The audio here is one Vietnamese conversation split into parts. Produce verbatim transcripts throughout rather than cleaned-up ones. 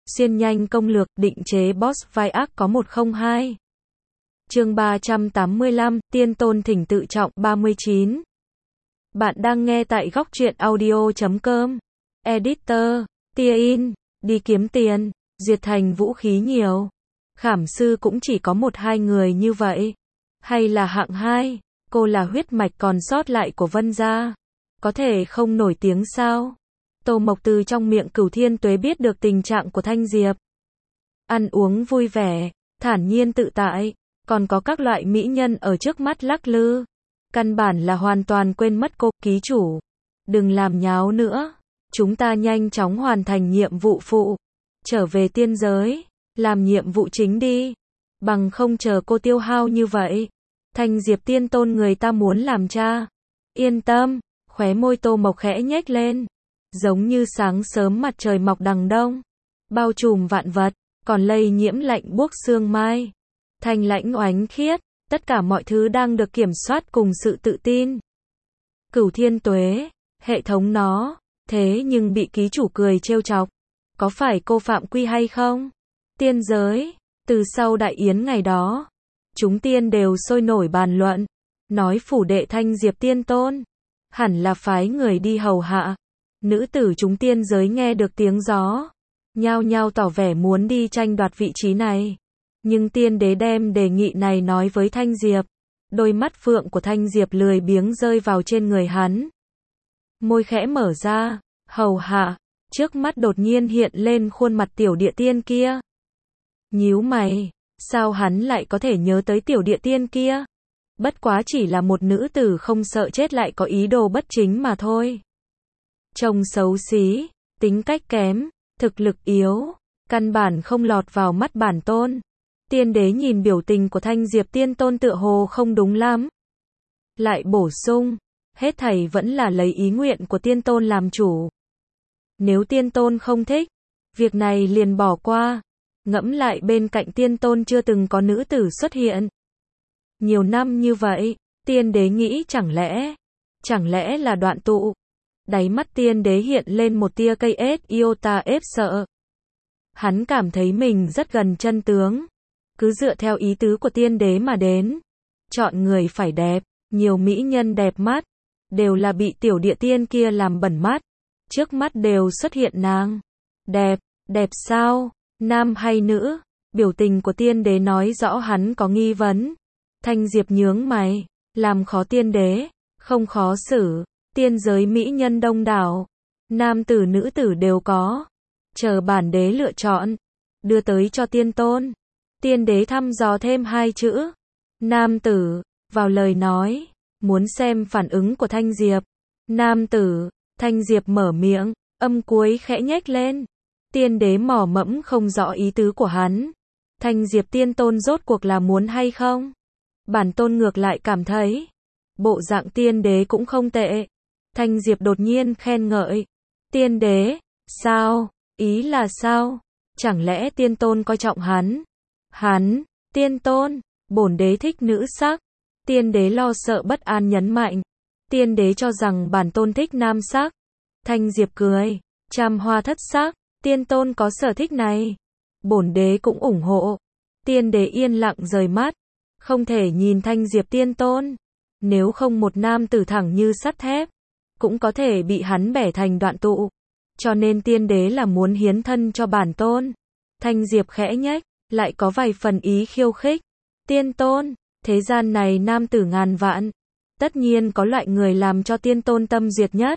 Xuyên nhanh công lược, định chế boss vai ác có một không hai. Chương ba trăm tám mươi lăm, Tiên Tôn thỉnh tự trọng ba mươi chín. Bạn đang nghe tại góc truyện audio chấm com. Editor, tia in, đi kiếm tiền, duyệt thành vũ khí nhiều. Khảm sư cũng chỉ có một hai người như vậy. Hay là hạng hai, cô là huyết mạch còn sót lại của Vân gia. Có thể không nổi tiếng sao? Tô Mộc từ trong miệng Cửu Thiên Tuế biết được tình trạng của Thanh Diệp. Ăn uống vui vẻ, thản nhiên tự tại, còn có các loại mỹ nhân ở trước mắt lắc lư. Căn bản là hoàn toàn quên mất cô, ký chủ. Đừng làm nháo nữa, chúng ta nhanh chóng hoàn thành nhiệm vụ phụ. Trở về tiên giới, làm nhiệm vụ chính đi. Bằng không chờ cô tiêu hao như vậy. Thanh Diệp Tiên Tôn người ta muốn làm cha. Yên tâm, khóe môi Tô Mộc khẽ nhếch lên. Giống như sáng sớm mặt trời mọc đằng đông. Bao trùm vạn vật, còn lây nhiễm lạnh buốt xương mai. Thanh lãnh oánh khiết, tất cả mọi thứ đang được kiểm soát cùng sự tự tin. Cửu Thiên Tuế, hệ thống nó, thế nhưng bị ký chủ cười trêu chọc. Có phải cô phạm quy hay không? Tiên giới, từ sau đại yến ngày đó, chúng tiên đều sôi nổi bàn luận, nói phủ đệ Thanh Diệp Tiên Tôn, hẳn là phái người đi hầu hạ. Nữ tử chúng tiên giới nghe được tiếng gió, nhao nhao tỏ vẻ muốn đi tranh đoạt vị trí này. Nhưng tiên đế đem đề nghị này nói với Thanh Diệp. Đôi mắt phượng của Thanh Diệp lười biếng rơi vào trên người hắn. Môi khẽ mở ra, hầu hạ, trước mắt đột nhiên hiện lên khuôn mặt tiểu địa tiên kia. Nhíu mày, sao hắn lại có thể nhớ tới tiểu địa tiên kia? Bất quá chỉ là một nữ tử không sợ chết lại có ý đồ bất chính mà thôi. Trông xấu xí, tính cách kém, thực lực yếu, căn bản không lọt vào mắt bản tôn. Tiên đế nhìn biểu tình của Thanh Diệp Tiên Tôn tựa hồ không đúng lắm. Lại bổ sung, hết thảy vẫn là lấy ý nguyện của Tiên Tôn làm chủ. Nếu Tiên Tôn không thích, việc này liền bỏ qua. Ngẫm lại bên cạnh Tiên Tôn chưa từng có nữ tử xuất hiện. Nhiều năm như vậy, tiên đế nghĩ chẳng lẽ, chẳng lẽ là đoạn tụ. Đáy mắt tiên đế hiện lên một tia cây ết iota ép sợ. Hắn cảm thấy mình rất gần chân tướng. Cứ dựa theo ý tứ của tiên đế mà đến. Chọn người phải đẹp, nhiều mỹ nhân đẹp mắt, đều là bị tiểu địa tiên kia làm bẩn mắt. Trước mắt đều xuất hiện nàng. Đẹp, đẹp sao? Nam hay nữ? Biểu tình của tiên đế nói rõ hắn có nghi vấn. Thanh Diệp nhướng mày, làm khó tiên đế, không khó xử. Tiên giới mỹ nhân đông đảo, nam tử nữ tử đều có. Chờ bản đế lựa chọn, đưa tới cho Tiên Tôn. Tiên đế thăm dò thêm hai chữ. Nam tử, vào lời nói, muốn xem phản ứng của Thanh Diệp. Nam tử, Thanh Diệp mở miệng, âm cuối khẽ nhếch lên. Tiên đế mò mẫm không rõ ý tứ của hắn. Thanh Diệp Tiên Tôn rốt cuộc là muốn hay không? Bản tôn ngược lại cảm thấy, bộ dạng tiên đế cũng không tệ. Thanh Diệp đột nhiên khen ngợi. Tiên đế, sao? Ý là sao? Chẳng lẽ Tiên Tôn coi trọng hắn? Hắn, Tiên Tôn, bổn đế thích nữ sắc. Tiên đế lo sợ bất an nhấn mạnh. Tiên đế cho rằng bản tôn thích nam sắc. Thanh Diệp cười, trăm hoa thất sắc, Tiên Tôn có sở thích này. Bổn đế cũng ủng hộ. Tiên đế yên lặng rời mắt, không thể nhìn Thanh Diệp Tiên Tôn. Nếu không một nam tử thẳng như sắt thép, cũng có thể bị hắn bẻ thành đoạn tụ. Cho nên tiên đế là muốn hiến thân cho bản tôn. Thanh Diệp khẽ nhếch, lại có vài phần ý khiêu khích. Tiên Tôn, thế gian này nam tử ngàn vạn, tất nhiên có loại người làm cho Tiên Tôn tâm duyệt nhất.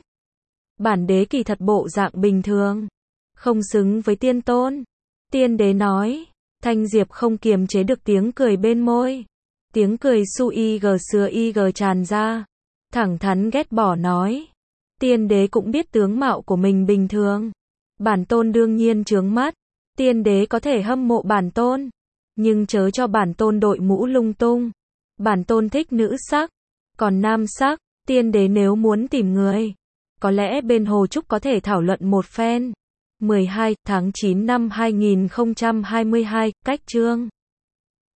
Bản đế kỳ thật bộ dạng bình thường, không xứng với Tiên Tôn. Tiên đế nói. Thanh Diệp không kiềm chế được tiếng cười bên môi. Tiếng cười su y gờ sừa y gờ tràn ra. Thẳng thắn ghét bỏ nói. Tiên đế cũng biết tướng mạo của mình bình thường. Bản tôn đương nhiên chướng mắt. Tiên đế có thể hâm mộ bản tôn, nhưng chớ cho bản tôn đội mũ lung tung. Bản tôn thích nữ sắc. Còn nam sắc, tiên đế nếu muốn tìm người, có lẽ bên Hồ Trúc có thể thảo luận một phen. mười hai tháng chín năm hai nghìn không trăm hai mươi hai, cách chương